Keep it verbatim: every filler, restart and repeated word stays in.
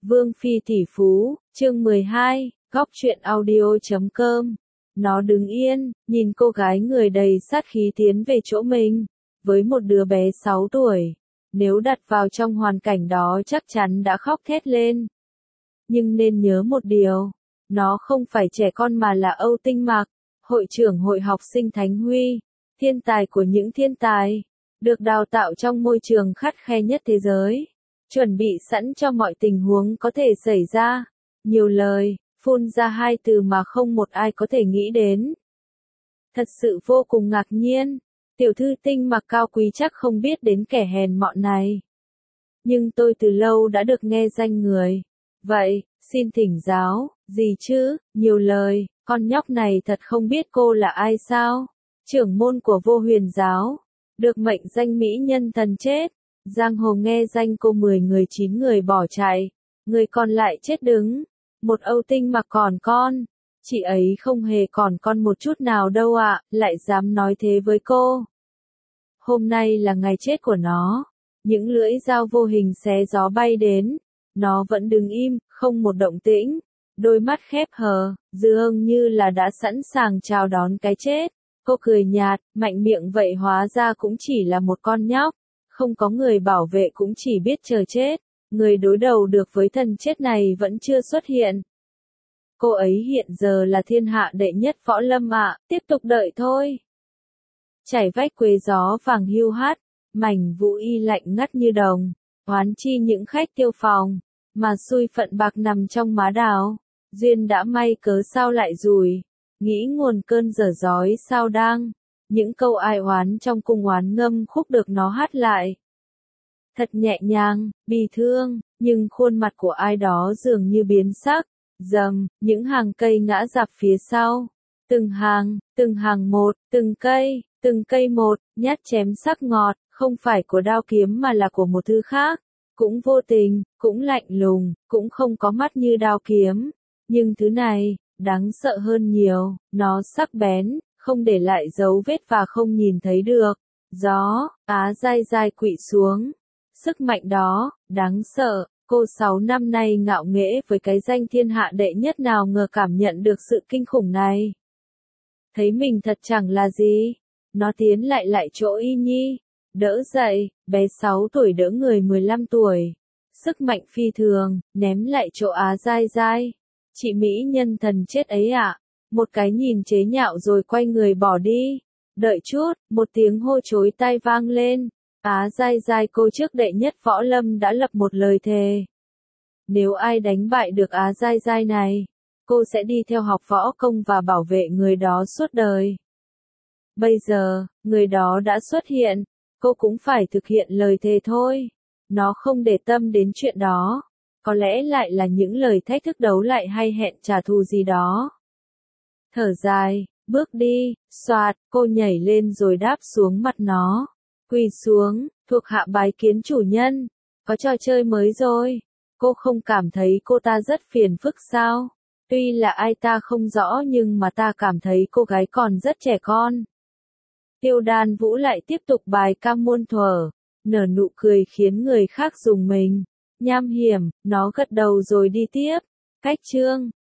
Vương Phi tỷ phú, chương mười hai, góc truyện audio chấm com. Nó đứng yên, nhìn cô gái người đầy sát khí tiến về chỗ mình, với một đứa bé sáu tuổi. Nếu đặt vào trong hoàn cảnh đó chắc chắn đã khóc thét lên. Nhưng nên nhớ một điều, nó không phải trẻ con mà là Âu Tinh Mặc, hội trưởng hội học sinh Thánh Huy, thiên tài của những thiên tài, được đào tạo trong môi trường khắt khe nhất thế giới, chuẩn bị sẵn cho mọi tình huống có thể xảy ra. Nhiều lời, phun ra hai từ mà không một ai có thể nghĩ đến. Thật sự vô cùng ngạc nhiên, tiểu thư Tinh Mặc cao quý chắc không biết đến kẻ hèn mọn này. Nhưng tôi từ lâu đã được nghe danh người. Vậy, xin thỉnh giáo, gì chứ, nhiều lời, con nhóc này thật không biết cô là ai sao? Trưởng môn của Vô Huyền giáo, được mệnh danh mỹ nhân thần chết. Giang hồ nghe danh cô mười người chín người bỏ chạy, người còn lại chết đứng. Một Âu Tinh Mặc còn con, chị ấy không hề còn con một chút nào đâu ạ, lại dám nói thế với cô. Hôm nay là ngày chết của nó, những lưỡi dao vô hình xé gió bay đến, nó vẫn đứng im, không một động tĩnh, đôi mắt khép hờ, dường như là đã sẵn sàng chào đón cái chết. Cô cười nhạt, mạnh miệng vậy hóa ra cũng chỉ là một con nhóc, không có người bảo vệ cũng chỉ biết chờ chết, người đối đầu được với thần chết này vẫn chưa xuất hiện. Cô ấy hiện giờ là thiên hạ đệ nhất võ lâm ạ, tiếp tục đợi thôi. Chảy vách quế gió vàng hiu hắt, mảnh vũ y lạnh ngắt như đồng, oán chi những khách tiêu phòng, mà xui phận bạc nằm trong má đào, duyên đã may cớ sao lại rủi, nghĩ nguồn cơn dở dói sao đang, những câu ai oán trong cung oán ngâm khúc được nó hát lại. Thật nhẹ nhàng, bi thương, nhưng khuôn mặt của ai đó dường như biến sắc, dầm, những hàng cây ngã rạp phía sau. Từng hàng, từng hàng một, từng cây, từng cây một, nhát chém sắc ngọt, không phải của đao kiếm mà là của một thứ khác. Cũng vô tình, cũng lạnh lùng, cũng không có mắt như đao kiếm. Nhưng thứ này, đáng sợ hơn nhiều, nó sắc bén, không để lại dấu vết và không nhìn thấy được. Gió, Á dai dai quỵ xuống. Sức mạnh đó, đáng sợ, cô sáu năm nay ngạo nghễ với cái danh thiên hạ đệ nhất nào ngờ cảm nhận được sự kinh khủng này. Thấy mình thật chẳng là gì. Nó tiến lại lại chỗ Y Nhi, đỡ dậy, bé sáu tuổi đỡ người mười lăm tuổi. Sức mạnh phi thường, ném lại chỗ Á dai dai. Chị mỹ nhân thần chết ấy ạ. Một cái nhìn chế nhạo rồi quay người bỏ đi. Đợi chút, một tiếng hô chối tai vang lên. Á dai dai cô trước đệ nhất võ lâm đã lập một lời thề. Nếu ai đánh bại được Á dai dai này, cô sẽ đi theo học võ công và bảo vệ người đó suốt đời. Bây giờ, người đó đã xuất hiện, cô cũng phải thực hiện lời thề thôi. Nó không để tâm đến chuyện đó. Có lẽ lại là những lời thách thức đấu lại hay hẹn trả thù gì đó. Thở dài, bước đi, xoạt, cô nhảy lên rồi đáp xuống mặt nó. Quỳ xuống, thuộc hạ bái kiến chủ nhân. Có trò chơi mới rồi. Cô không cảm thấy cô ta rất phiền phức sao? Tuy là ai ta không rõ nhưng mà ta cảm thấy cô gái còn rất trẻ con. Tiêu Đan Vũ lại tiếp tục bài Cam Môn Thuở, nở nụ cười khiến người khác rùng mình. Nham hiểm, nó gật đầu rồi đi tiếp. Cách chương,